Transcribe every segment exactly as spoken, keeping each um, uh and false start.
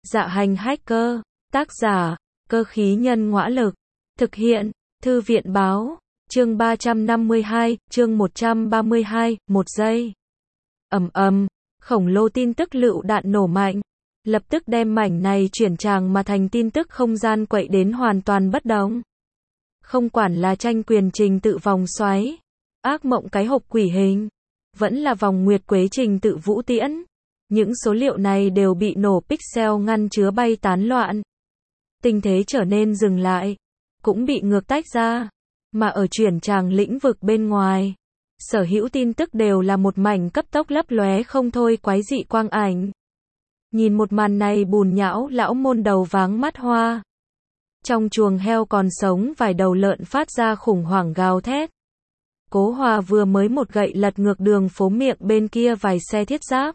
Dạ hành hacker, tác giả, cơ khí nhân ngõa lực, thực hiện, thư viện báo, chương ba trăm năm mươi hai, chương một trăm ba mươi hai, một giây. Ầm ầm, khổng lồ tin tức lựu đạn nổ mạnh, lập tức đem mảnh này chuyển tràng mà thành tin tức không gian quậy đến hoàn toàn bất động. Không quản là tranh quyền trình tự vòng xoáy, ác mộng cái hộp quỷ hình, vẫn là vòng nguyệt quế trình tự vũ tiễn. Những số liệu này đều bị nổ pixel ngăn chứa bay tán loạn. Tình thế trở nên dừng lại, cũng bị ngược tách ra. Mà ở chuyển tràng lĩnh vực bên ngoài, sở hữu tin tức đều là một mảnh cấp tốc lấp lóe không thôi quái dị quang ảnh. Nhìn một màn này bùn nhão lão môn đầu váng mắt hoa. Trong chuồng heo còn sống vài đầu lợn phát ra khủng hoảng gào thét. Cố Hòa vừa mới một gậy lật ngược đường phố miệng bên kia vài xe thiết giáp.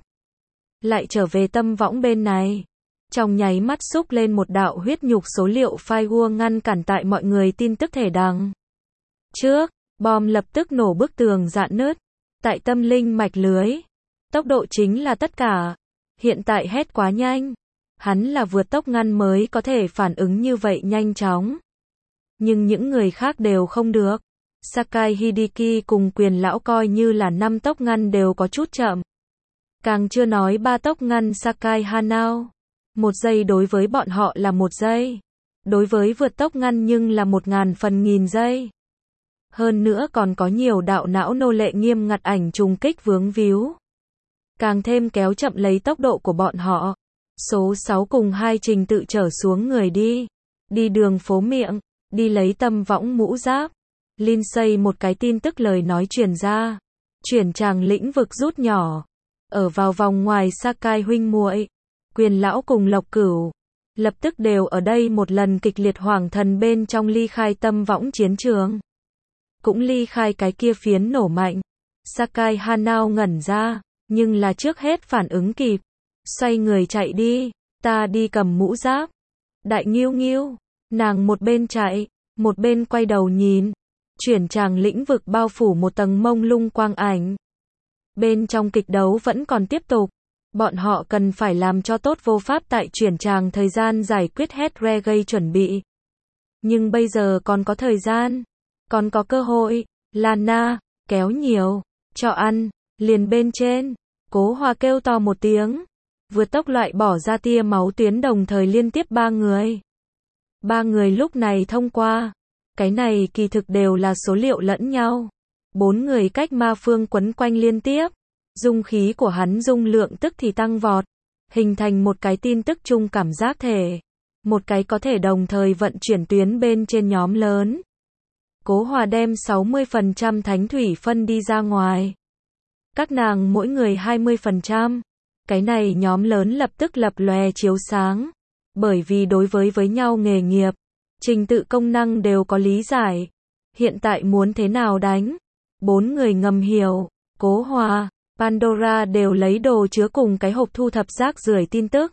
Lại trở về tâm võng bên này. Trong nháy mắt xúc lên một đạo huyết nhục số liệu firewall ngăn cản tại mọi người tin tức thể đằng trước, bom lập tức nổ bức tường rạn nứt. Tại tâm linh mạch lưới, tốc độ chính là tất cả. Hiện tại hét quá nhanh. Hắn là vượt tốc ngăn mới có thể phản ứng như vậy nhanh chóng. Nhưng những người khác đều không được. Sakai Hideki cùng quyền lão coi như là năm tốc ngăn đều có chút chậm. Càng chưa nói ba tốc ngăn Sakai Hanao. Một giây đối với bọn họ là một giây. Đối với vượt tốc ngăn nhưng là một ngàn phần nghìn giây. Hơn nữa còn có nhiều đạo não nô lệ nghiêm ngặt ảnh trùng kích vướng víu. Càng thêm kéo chậm lấy tốc độ của bọn họ. Số sáu cùng hai trình tự trở xuống người đi. Đi đường phố miệng. Đi lấy tâm võng mũ giáp. Lindsay một cái tin tức lời nói truyền ra. Chuyển tràng lĩnh vực rút nhỏ. Ở vào vòng ngoài Sakai huynh muội, quyền lão cùng Lộc Cửu, lập tức đều ở đây một lần kịch liệt hoàng thần bên trong ly khai tâm võng chiến trường. Cũng ly khai cái kia phiến nổ mạnh. Sakai Hanao ngẩn ra, nhưng là trước hết phản ứng kịp. Xoay người chạy đi, ta đi cầm mũ giáp. Đại Nghiêu Nghiêu, nàng một bên chạy, một bên quay đầu nhìn. Chuyển tràng lĩnh vực bao phủ một tầng mông lung quang ảnh. Bên trong kịch đấu vẫn còn tiếp tục. Bọn họ cần phải làm cho tốt vô pháp tại chuyển tràng thời gian giải quyết hết reggae chuẩn bị. Nhưng bây giờ còn có thời gian. Còn có cơ hội. Lana, kéo nhiều. Cho ăn. Liền bên trên. Cố Hòa kêu to một tiếng. Vượt tốc loại bỏ ra tia máu tuyến đồng thời liên tiếp ba người. Ba người lúc này thông qua. Cái này kỳ thực đều là số liệu lẫn nhau. Bốn người cách ma phương quấn quanh liên tiếp. Dung khí của hắn dung lượng tức thì tăng vọt. Hình thành một cái tin tức chung cảm giác thể. Một cái có thể đồng thời vận chuyển tuyến bên trên nhóm lớn. Cố Hòa đem sáu mươi phần trăm thánh thủy phân đi ra ngoài. Các nàng mỗi người hai mươi phần trăm. Cái này nhóm lớn lập tức lập lòe chiếu sáng. Bởi vì đối với với nhau nghề nghiệp, trình tự công năng đều có lý giải. Hiện tại muốn thế nào đánh? Bốn người ngầm hiểu. Cố Hòa, Pandora đều lấy đồ chứa cùng cái hộp thu thập rác rưởi tin tức.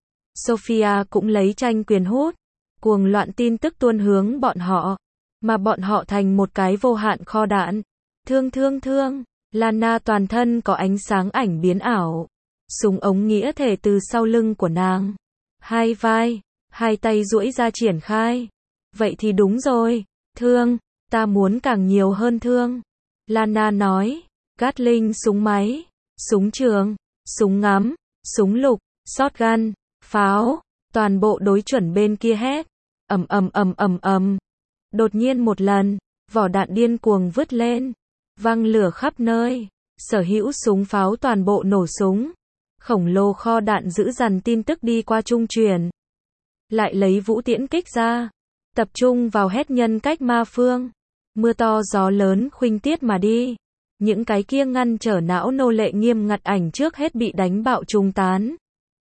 Sophia cũng lấy tranh quyền hút. Cuồng loạn tin tức tuôn hướng bọn họ. Mà bọn họ thành một cái vô hạn kho đạn. Thương thương thương. Lana toàn thân có ánh sáng ảnh biến ảo. Súng ống nghĩa thể từ sau lưng của nàng. Hai vai. Hai tay duỗi ra triển khai. Vậy thì đúng rồi. Thương. Ta muốn càng nhiều hơn thương. Lana nói. Gatling súng máy. Súng trường. Súng ngắm. Súng lục. Shotgun. Pháo. Toàn bộ đối chuẩn bên kia hét. Ầm ầm ầm ầm ầm. Đột nhiên một lần. Vỏ đạn điên cuồng vứt lên. Văng lửa khắp nơi. Sở hữu súng pháo toàn bộ nổ súng. Khổng lồ kho đạn giữ dằn tin tức đi qua trung truyền. Lại lấy vũ tiễn kích ra. Tập trung vào hết nhân cách ma phương. Mưa to gió lớn khuynh tiết mà đi. Những cái kia ngăn trở não nô lệ nghiêm ngặt ảnh trước hết bị đánh bạo trung tán.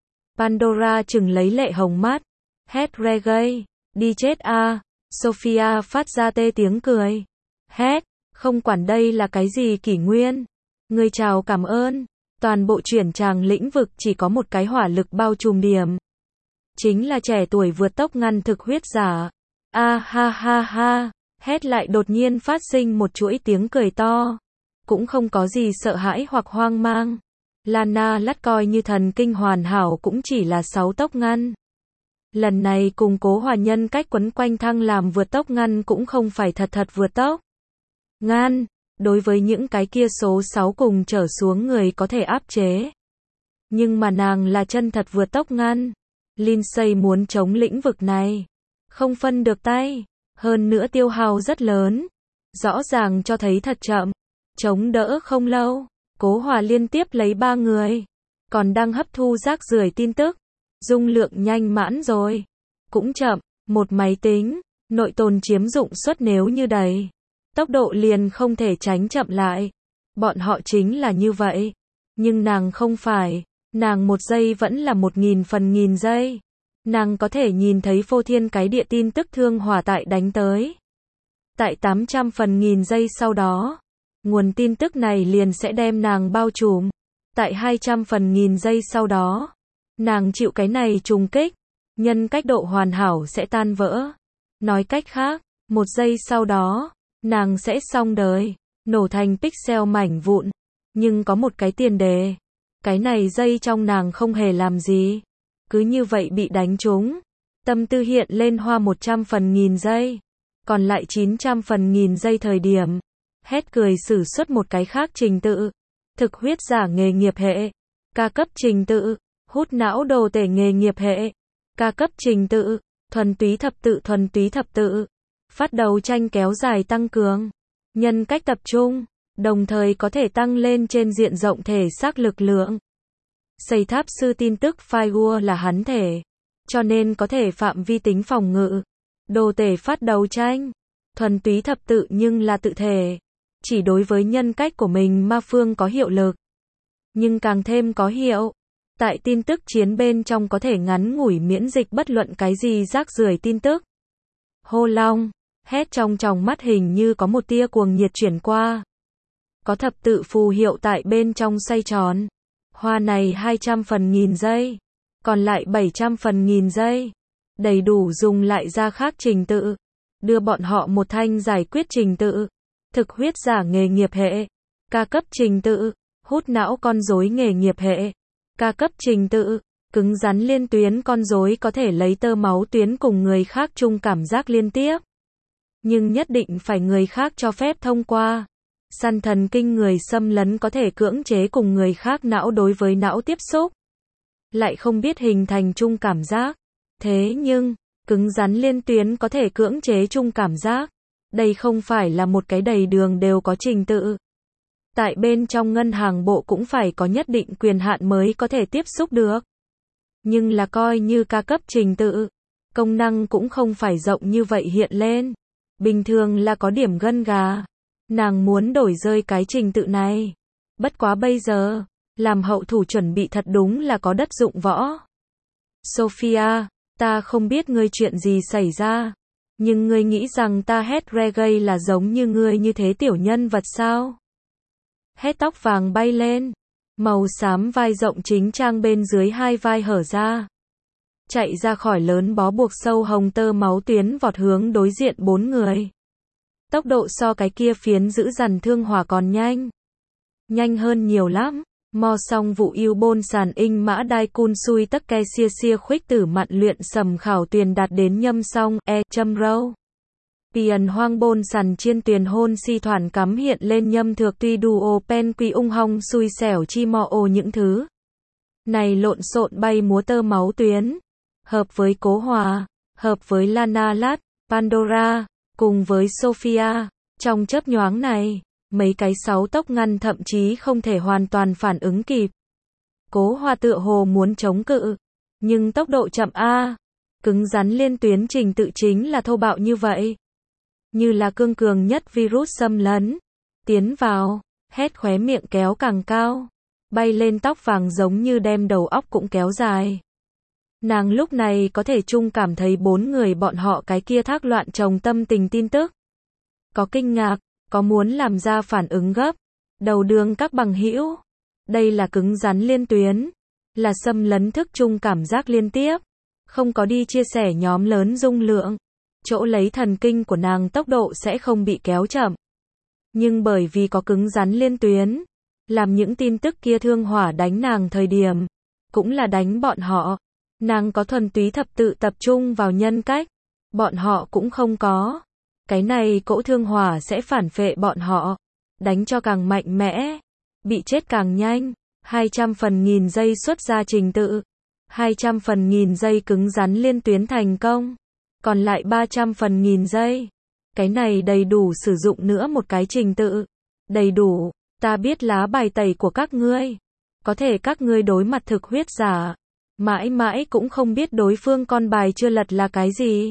Pandora chừng lấy lệ hồng mắt. Hét reggae. Đi chết a. Sophia phát ra tê tiếng cười. Hét. Không quản đây là cái gì kỷ nguyên. Người chào cảm ơn. Toàn bộ chuyển tràng lĩnh vực chỉ có một cái hỏa lực bao trùm điểm. Chính là trẻ tuổi vượt tốc ngăn thực huyết giả. A ha ha ha. Hét lại đột nhiên phát sinh một chuỗi tiếng cười to. Cũng không có gì sợ hãi hoặc hoang mang. Lana lắt coi như thần kinh hoàn hảo cũng chỉ là sáu tốc ngăn. Lần này cùng Cố Hòa nhân cách quấn quanh thăng làm vượt tốc ngăn cũng không phải thật thật vượt tốc ngăn, đối với những cái kia số sáu cùng trở xuống người có thể áp chế. Nhưng mà nàng là chân thật vượt tốc ngăn. Lindsay muốn chống lĩnh vực này, không phân được tay, hơn nữa tiêu hao rất lớn, rõ ràng cho thấy thật chậm, chống đỡ không lâu. Cố Hòa liên tiếp lấy ba người, còn đang hấp thu rác rưởi tin tức, dung lượng nhanh mãn rồi, cũng chậm, một máy tính, nội tồn chiếm dụng suất nếu như đầy, tốc độ liền không thể tránh chậm lại. Bọn họ chính là như vậy, nhưng nàng không phải, nàng một giây vẫn là một nghìn phần nghìn giây. Nàng có thể nhìn thấy phô thiên cái địa tin tức thương hỏa tại đánh tới. Tại tám trăm phần nghìn giây sau đó, nguồn tin tức này liền sẽ đem nàng bao trùm. Tại hai trăm phần nghìn giây sau đó, nàng chịu cái này trùng kích, nhân cách độ hoàn hảo sẽ tan vỡ. Nói cách khác, một giây sau đó, nàng sẽ xong đời, nổ thành pixel mảnh vụn. Nhưng có một cái tiền đề, cái này dây trong nàng không hề làm gì, cứ như vậy bị đánh trúng. Tâm tư hiện lên hoa một trăm phần nghìn giây, còn lại chín trăm phần nghìn giây thời điểm, hét cười sử xuất một cái khác trình tự. Thực huyết giả nghề nghiệp hệ, ca cấp trình tự, hút não đồ tể nghề nghiệp hệ, ca cấp trình tự, thuần túy thập tự thuần túy thập tự, phát đầu tranh kéo dài tăng cường, nhân cách tập trung, đồng thời có thể tăng lên trên diện rộng thể xác lực lượng. Xây tháp sư tin tức Firewall là hắn thể, cho nên có thể phạm vi tính phòng ngự. Đồ tể phát đầu tranh, thuần túy thập tự nhưng là tự thể, chỉ đối với nhân cách của mình ma phương có hiệu lực, nhưng càng thêm có hiệu. Tại tin tức chiến bên trong có thể ngắn ngủi miễn dịch bất luận cái gì rác rưởi tin tức. Hô long, hét trong tròng mắt hình như có một tia cuồng nhiệt chuyển qua. Có thập tự phù hiệu tại bên trong xoay tròn. Hoa này hai trăm phần nghìn giây, còn lại bảy trăm phần nghìn giây. Đầy đủ dùng lại ra khác trình tự, đưa bọn họ một thanh giải quyết trình tự. Thực huyết giả nghề nghiệp hệ, ca cấp trình tự, hút não con rối nghề nghiệp hệ, ca cấp trình tự, cứng rắn liên tuyến con rối có thể lấy tơ máu tuyến cùng người khác chung cảm giác liên tiếp. Nhưng nhất định phải người khác cho phép thông qua. Săn thần kinh người xâm lấn có thể cưỡng chế cùng người khác não đối với não tiếp xúc, lại không biết hình thành chung cảm giác. Thế nhưng, cứng rắn liên tuyến có thể cưỡng chế chung cảm giác. Đây không phải là một cái đầy đường đều có trình tự. Tại bên trong ngân hàng bộ cũng phải có nhất định quyền hạn mới có thể tiếp xúc được. Nhưng là coi như ca cấp trình tự, công năng cũng không phải rộng như vậy hiện lên. Bình thường là có điểm gân gà. Nàng muốn đổi rơi cái trình tự này. Bất quá bây giờ, làm hậu thủ chuẩn bị thật đúng là có đất dụng võ. Sophia, ta không biết ngươi chuyện gì xảy ra, nhưng ngươi nghĩ rằng ta hét reggae là giống như ngươi như thế tiểu nhân vật sao? Hét tóc vàng bay lên, màu xám vai rộng chính trang bên dưới hai vai hở ra. Chạy ra khỏi lớn bó buộc sâu hồng tơ máu tuyến vọt hướng đối diện bốn người. Tốc độ so cái kia phiến giữ dằn thương hỏa còn nhanh. Nhanh hơn nhiều lắm. Mo song vụ yêu bôn sàn in mã đai cun xui tắc ke xia xia khuếch tử mặn luyện sầm khảo tuyền đạt đến nhâm song e châm râu. Tiền hoang bôn sàn chiên tuyền hôn si thoản cắm hiện lên nhâm thược tuy đù ô pen quy ung hong xui xẻo chi mò ô những thứ. Này lộn xộn bay múa tơ máu tuyến. Hợp với Cố Hòa, hợp với Lana Lát, Pandora, cùng với Sophia. Trong chớp nhoáng này, mấy cái sáu tốc ngăn thậm chí không thể hoàn toàn phản ứng kịp. Cố Hòa tựa hồ muốn chống cự, nhưng tốc độ chậm a. Cứng rắn liên tuyến trình tự chính là thô bạo như vậy. Như là cương cường nhất virus xâm lấn. Tiến vào, hét khóe miệng kéo càng cao. Bay lên tóc vàng giống như đem đầu óc cũng kéo dài. Nàng lúc này có thể chung cảm thấy bốn người bọn họ cái kia thác loạn trồng tâm tình tin tức. Có kinh ngạc, có muốn làm ra phản ứng gấp. Đầu đường các bằng hữu. Đây là cứng rắn liên tuyến. Là xâm lấn thức chung cảm giác liên tiếp. Không có đi chia sẻ nhóm lớn dung lượng. Chỗ lấy thần kinh của nàng tốc độ sẽ không bị kéo chậm. Nhưng bởi vì có cứng rắn liên tuyến. Làm những tin tức kia thương hỏa đánh nàng thời điểm. Cũng là đánh bọn họ. Nàng có thuần túy thập tự tập trung vào nhân cách. Bọn họ cũng không có. Cái này cỗ thương hỏa sẽ phản phệ bọn họ. Đánh cho càng mạnh mẽ. Bị chết càng nhanh. hai trăm phần nghìn giây xuất ra trình tự. hai trăm phần nghìn giây cứng rắn liên tuyến thành công. Còn lại ba trăm phần nghìn giây. Cái này đầy đủ sử dụng nữa một cái trình tự. Đầy đủ. Ta biết lá bài tẩy của các ngươi. Có thể các ngươi đối mặt thực huyết giả. Mãi mãi cũng không biết đối phương con bài chưa lật là cái gì.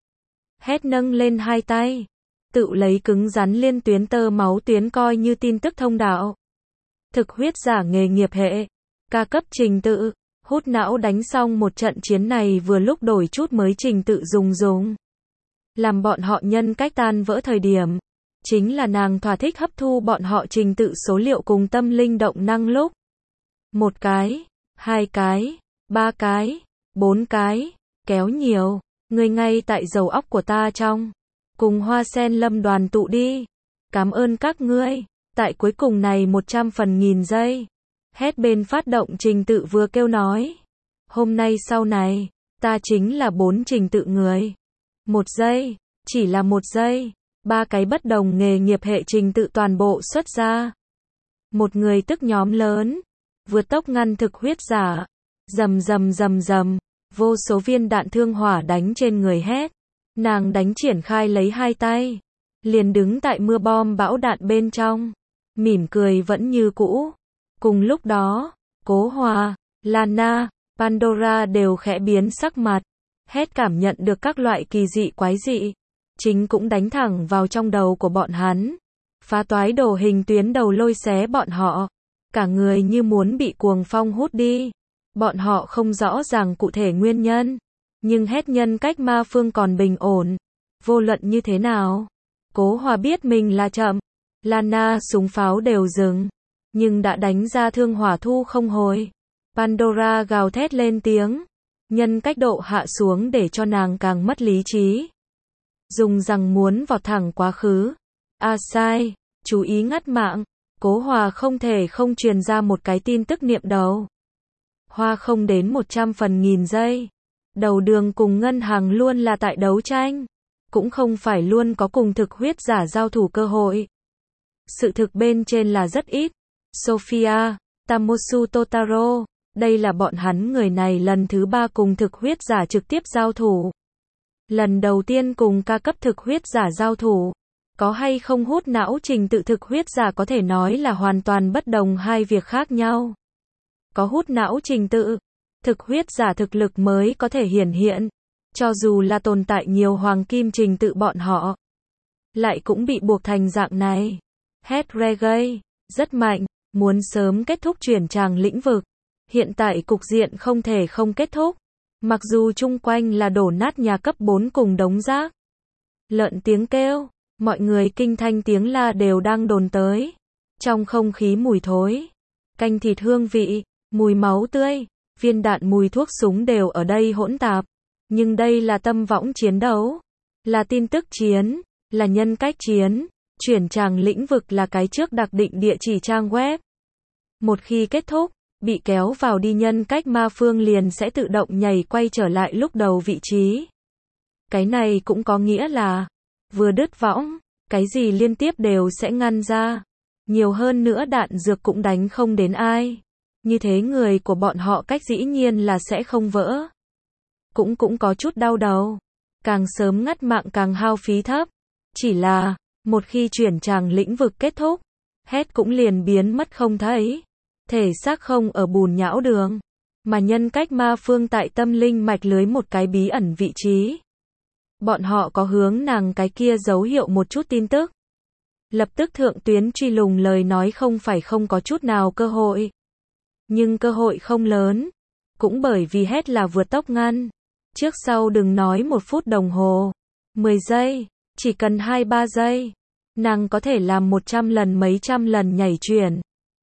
Hét nâng lên hai tay. Tự lấy cứng rắn liên tuyến tơ máu tuyến coi như tin tức thông đạo. Thực huyết giả nghề nghiệp hệ. Ca cấp trình tự. Hút não đánh xong một trận chiến này vừa lúc đổi chút mới trình tự dùng dùng. Làm bọn họ nhân cách tan vỡ thời điểm. Chính là nàng thỏa thích hấp thu bọn họ trình tự số liệu cùng tâm linh động năng lúc. Một cái, hai cái, ba cái, bốn cái, kéo nhiều, người ngay tại dầu óc của ta trong. Cùng Hoa Sen Lâm đoàn tụ đi. Cảm ơn các ngươi. Tại cuối cùng này một trăm phần nghìn giây. Hét bên phát động trình tự vừa kêu nói. Hôm nay sau này, ta chính là bốn trình tự người. Một giây, chỉ là một giây. Ba cái bất đồng nghề nghiệp hệ trình tự toàn bộ xuất ra. Một người tức nhóm lớn. Vượt tốc ngăn thực huyết giả. Rầm rầm rầm rầm. Vô số viên đạn thương hỏa đánh trên người hét. Nàng đánh triển khai lấy hai tay. Liền đứng tại mưa bom bão đạn bên trong. Mỉm cười vẫn như cũ. Cùng lúc đó, Cố Hòa, Lana, Pandora đều khẽ biến sắc mặt. Hét cảm nhận được các loại kỳ dị quái dị. Chính cũng đánh thẳng vào trong đầu của bọn hắn. Phá toái đồ hình tuyến đầu lôi xé bọn họ. Cả người như muốn bị cuồng phong hút đi. Bọn họ không rõ ràng cụ thể nguyên nhân. Nhưng hét nhân cách ma phương còn bình ổn. Vô luận như thế nào. Cố Hòa biết mình là chậm. Lana súng pháo đều dừng. Nhưng đã đánh ra thương hỏa thu không hồi. Pandora gào thét lên tiếng. Nhân cách độ hạ xuống để cho nàng càng mất lý trí. Dùng rằng muốn vọt thẳng quá khứ. À sai, chú ý ngắt mạng. Cố Hòa không thể không truyền ra một cái tin tức niệm đầu. Hoa không đến một trăm phần nghìn giây. Đầu đường cùng ngân hàng luôn là tại đấu tranh. Cũng không phải luôn có cùng thực huyết giả giao thủ cơ hội. Sự thực bên trên là rất ít. Sophia, Tamosu Totaro, đây là bọn hắn người này lần thứ ba cùng thực huyết giả trực tiếp giao thủ. Lần đầu tiên cùng ca cấp thực huyết giả giao thủ. Có hay không hút não trình tự thực huyết giả có thể nói là hoàn toàn bất đồng hai việc khác nhau. Có hút não trình tự, thực huyết giả thực lực mới có thể hiển hiện. Cho dù là tồn tại nhiều hoàng kim trình tự bọn họ. Lại cũng bị buộc thành dạng này. Hét reggae, rất mạnh, muốn sớm kết thúc chuyển tràng lĩnh vực. Hiện tại cục diện không thể không kết thúc. Mặc dù chung quanh là đổ nát nhà cấp bốn cùng đống rác. Lợn tiếng kêu, mọi người kinh thanh tiếng la đều đang đồn tới. Trong không khí mùi thối, canh thịt hương vị, mùi máu tươi, viên đạn mùi thuốc súng đều ở đây hỗn tạp. Nhưng đây là tâm võng chiến đấu. Là tin tức chiến, là nhân cách chiến. Chuyển tràng lĩnh vực là cái trước đặc định địa chỉ trang web. Một khi kết thúc, bị kéo vào đi nhân cách ma phương liền sẽ tự động nhảy quay trở lại lúc đầu vị trí. Cái này cũng có nghĩa là, vừa đứt võng, cái gì liên tiếp đều sẽ ngăn ra. Nhiều hơn nữa đạn dược cũng đánh không đến ai. Như thế người của bọn họ cách dĩ nhiên là sẽ không vỡ. Cũng cũng có chút đau đầu. Càng sớm ngắt mạng càng hao phí thấp. Chỉ là, một khi chuyển tràng lĩnh vực kết thúc, hét cũng liền biến mất không thấy. Thể xác không ở bùn nhão đường, mà nhân cách ma phương tại tâm linh mạch lưới một cái bí ẩn vị trí. Bọn họ có hướng nàng cái kia dấu hiệu một chút tin tức. Lập tức thượng tuyến truy lùng lời nói không phải không có chút nào cơ hội. Nhưng cơ hội không lớn. Cũng bởi vì hét là vượt tốc ngăn. Trước sau đừng nói một phút đồng hồ. mười giây. Chỉ cần hai ba giây. Nàng có thể làm một trăm lần mấy trăm lần nhảy chuyển.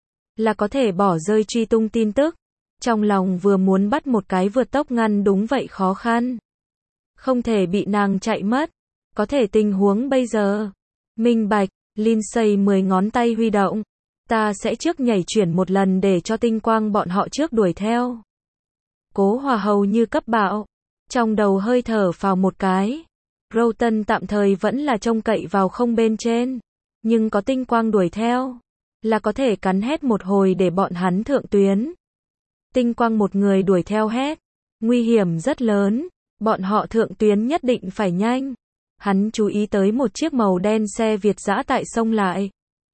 Là có thể bỏ rơi truy tung tin tức. Trong lòng vừa muốn bắt một cái vượt tốc ngăn đúng vậy khó khăn. Không thể bị nàng chạy mất. Có thể tình huống bây giờ. Minh bạch, Lindsay mười ngón tay huy động. Ta sẽ trước nhảy chuyển một lần để cho tinh quang bọn họ trước đuổi theo. Cố Hòa hầu như cấp bạo, trong đầu hơi thở phào một cái. Roten tạm thời vẫn là trông cậy vào không bên trên, nhưng có tinh quang đuổi theo, là có thể cắn hét một hồi để bọn hắn thượng tuyến. Tinh quang một người đuổi theo hét, nguy hiểm rất lớn, bọn họ thượng tuyến nhất định phải nhanh. Hắn chú ý tới một chiếc màu đen xe Việt dã tại sông lại.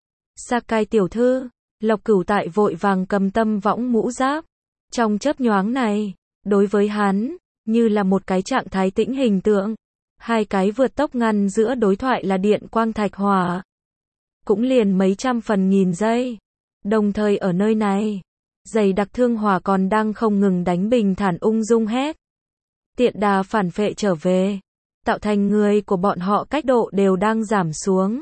Sakai tiểu thư, Lộc Cửu tại vội vàng cầm tâm võng mũ giáp. Trong chớp nhoáng này, đối với hắn, như là một cái trạng thái tĩnh hình tượng. Hai cái vượt tốc ngăn giữa đối thoại là điện quang thạch hỏa. Cũng liền mấy trăm phần nghìn giây. Đồng thời ở nơi này, dày đặc thương hỏa còn đang không ngừng đánh bình thản ung dung hét. Tiện đà phản phệ trở về, tạo thành người của bọn họ cách độ đều đang giảm xuống.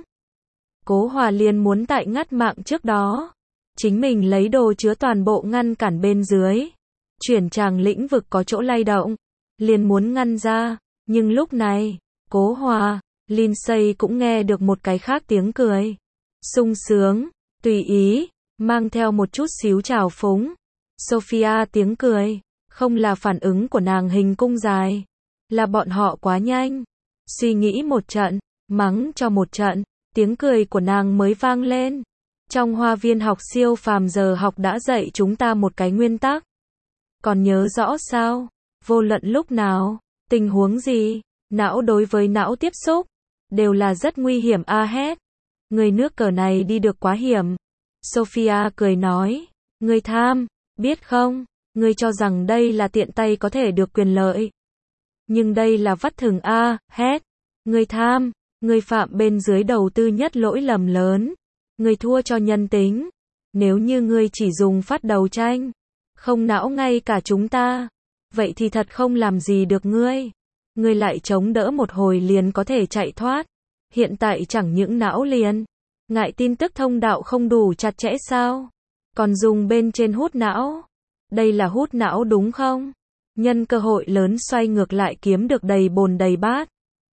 Cố Hòa liền muốn tại ngắt mạng trước đó, chính mình lấy đồ chứa toàn bộ ngăn cản bên dưới. Chuyển tràng lĩnh vực có chỗ lay động, liền muốn ngăn ra, nhưng lúc này, Cố Hòa, Lindsay cũng nghe được một cái khác tiếng cười. Sung sướng, tùy ý, mang theo một chút xíu trào phúng. Sophia tiếng cười, không là phản ứng của nàng hình cung dài, là bọn họ quá nhanh. Suy nghĩ một trận, mắng cho một trận, tiếng cười của nàng mới vang lên. Trong hoa viên học siêu phàm giờ học đã dạy chúng ta một cái nguyên tắc. Còn nhớ rõ sao? Vô luận lúc nào, tình huống gì, não đối với não tiếp xúc, đều là rất nguy hiểm a hét. Người nước cờ này đi được quá hiểm. Sophia cười nói, người tham, biết không, người cho rằng đây là tiện tay có thể được quyền lợi. Nhưng đây là vắt thừng a, hét. Người tham, người phạm bên dưới đầu tư nhất lỗi lầm lớn. Người thua cho nhân tính. Nếu như ngươi chỉ dùng phát đầu tranh, không não ngay cả chúng ta, vậy thì thật không làm gì được ngươi. Ngươi lại chống đỡ một hồi liền có thể chạy thoát. Hiện tại chẳng những não liền, ngại tin tức thông đạo không đủ chặt chẽ sao? Còn dùng bên trên hút não. Đây là hút não đúng không? Nhân cơ hội lớn xoay ngược lại kiếm được đầy bồn đầy bát.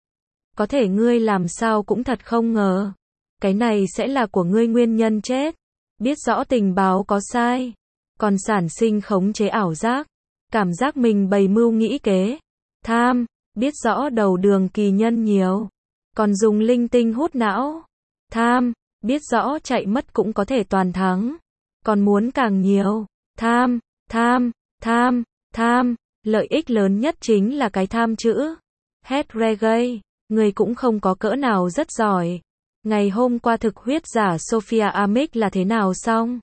Có thể ngươi làm sao cũng thật không ngờ. Cái này sẽ là của ngươi nguyên nhân chết. Biết rõ tình báo có sai, còn sản sinh khống chế ảo giác, cảm giác mình bày mưu nghĩ kế. Tham, biết rõ đầu đường kỳ nhân nhiều, còn dùng linh tinh hút não. Tham, biết rõ chạy mất cũng có thể toàn thắng, còn muốn càng nhiều. Tham, tham, tham, tham, lợi ích lớn nhất chính là cái tham chữ. Hét reggae, người cũng không có cỡ nào rất giỏi. Ngày hôm qua thực huyết giả Sophia Amick là thế nào xong?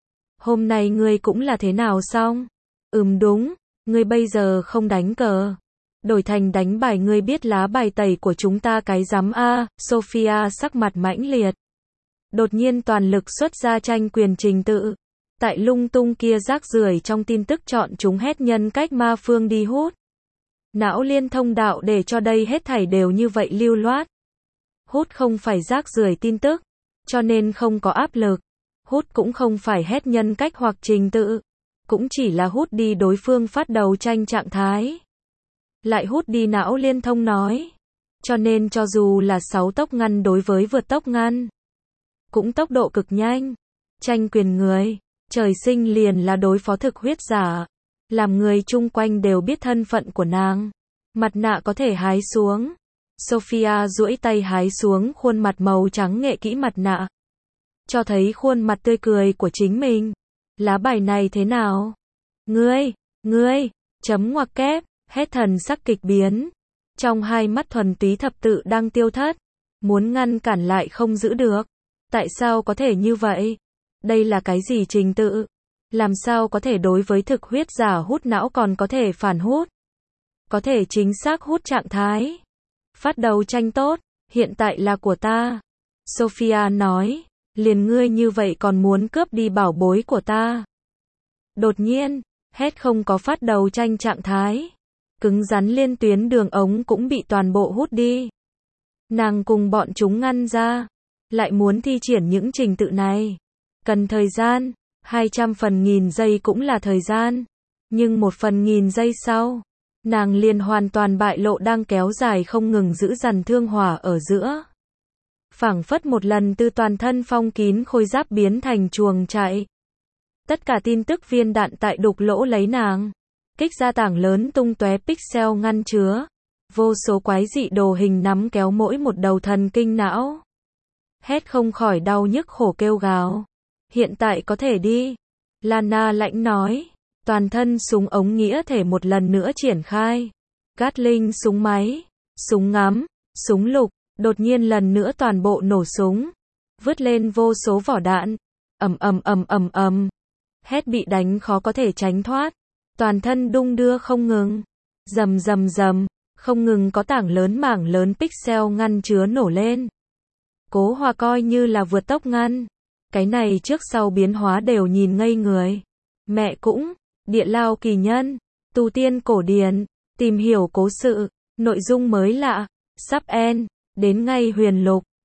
Hôm nay ngươi cũng là thế nào xong? Ừm đúng, ngươi bây giờ không đánh cờ. Đổi thành đánh bài, ngươi biết lá bài tẩy của chúng ta cái rắm a. Sophia sắc mặt mãnh liệt. Đột nhiên toàn lực xuất ra tranh quyền trình tự. Tại lung tung kia rác rưởi trong tin tức chọn chúng hết nhân cách ma phương đi hút. Não liên thông đạo để cho đây hết thảy đều như vậy lưu loát. Hút không phải rác rưởi tin tức, cho nên không có áp lực. Hút cũng không phải hết nhân cách hoặc trình tự, cũng chỉ là hút đi đối phương phát đầu tranh trạng thái. Lại hút đi não liên thông nói. Cho nên cho dù là sáu tốc ngăn đối với vượt tốc ngăn, cũng tốc độ cực nhanh. Tranh quyền người, trời sinh liền là đối phó thực huyết giả. Làm người chung quanh đều biết thân phận của nàng. Mặt nạ có thể hái xuống. Sophia duỗi tay hái xuống khuôn mặt màu trắng nghệ kỹ mặt nạ. Cho thấy khuôn mặt tươi cười của chính mình. Lá bài này thế nào? Ngươi, ngươi, chấm ngoặc kép, hết thần sắc kịch biến. Trong hai mắt thuần túy thập tự đang tiêu thất. Muốn ngăn cản lại không giữ được. Tại sao có thể như vậy? Đây là cái gì trình tự? Làm sao có thể đối với thực huyết giả hút não còn có thể phản hút? Có thể chính xác hút trạng thái. Phát đầu tranh tốt, hiện tại là của ta. Sophia nói, liền ngươi như vậy còn muốn cướp đi bảo bối của ta. Đột nhiên, hét không có phát đầu tranh trạng thái. Cứng rắn liên tuyến đường ống cũng bị toàn bộ hút đi. Nàng cùng bọn chúng ngăn ra. Lại muốn thi triển những trình tự này. Cần thời gian, hai trăm phần nghìn giây cũng là thời gian. Nhưng một phần nghìn giây sau, nàng liền hoàn toàn bại lộ đang kéo dài không ngừng giữ dằn thương hỏa ở giữa. Phảng phất một lần từ toàn thân phong kín khôi giáp biến thành chuồng chạy. Tất cả tin tức viên đạn tại đục lỗ lấy nàng. Kích ra tảng lớn tung tóe pixel ngăn chứa. Vô số quái dị đồ hình nắm kéo mỗi một đầu thần kinh não. Hét không khỏi đau nhức khổ kêu gào. Hiện tại có thể đi. Lana lãnh nói. Toàn thân súng ống nghĩa thể một lần nữa triển khai. Gatling súng máy, súng ngắm, súng lục, đột nhiên lần nữa toàn bộ nổ súng. Vứt lên vô số vỏ đạn. Ầm ầm ầm ầm ầm. Hét bị đánh khó có thể tránh thoát. Toàn thân đung đưa không ngừng. Rầm rầm rầm, không ngừng có tảng lớn mảng lớn pixel ngăn chứa nổ lên. Cố Hòa coi như là vượt tốc ngăn. Cái này trước sau biến hóa đều nhìn ngây người. Mẹ cũng, địa lao kỳ nhân, tu tiên cổ điển, tìm hiểu cố sự, nội dung mới lạ, sắp end, đến ngay huyền lục.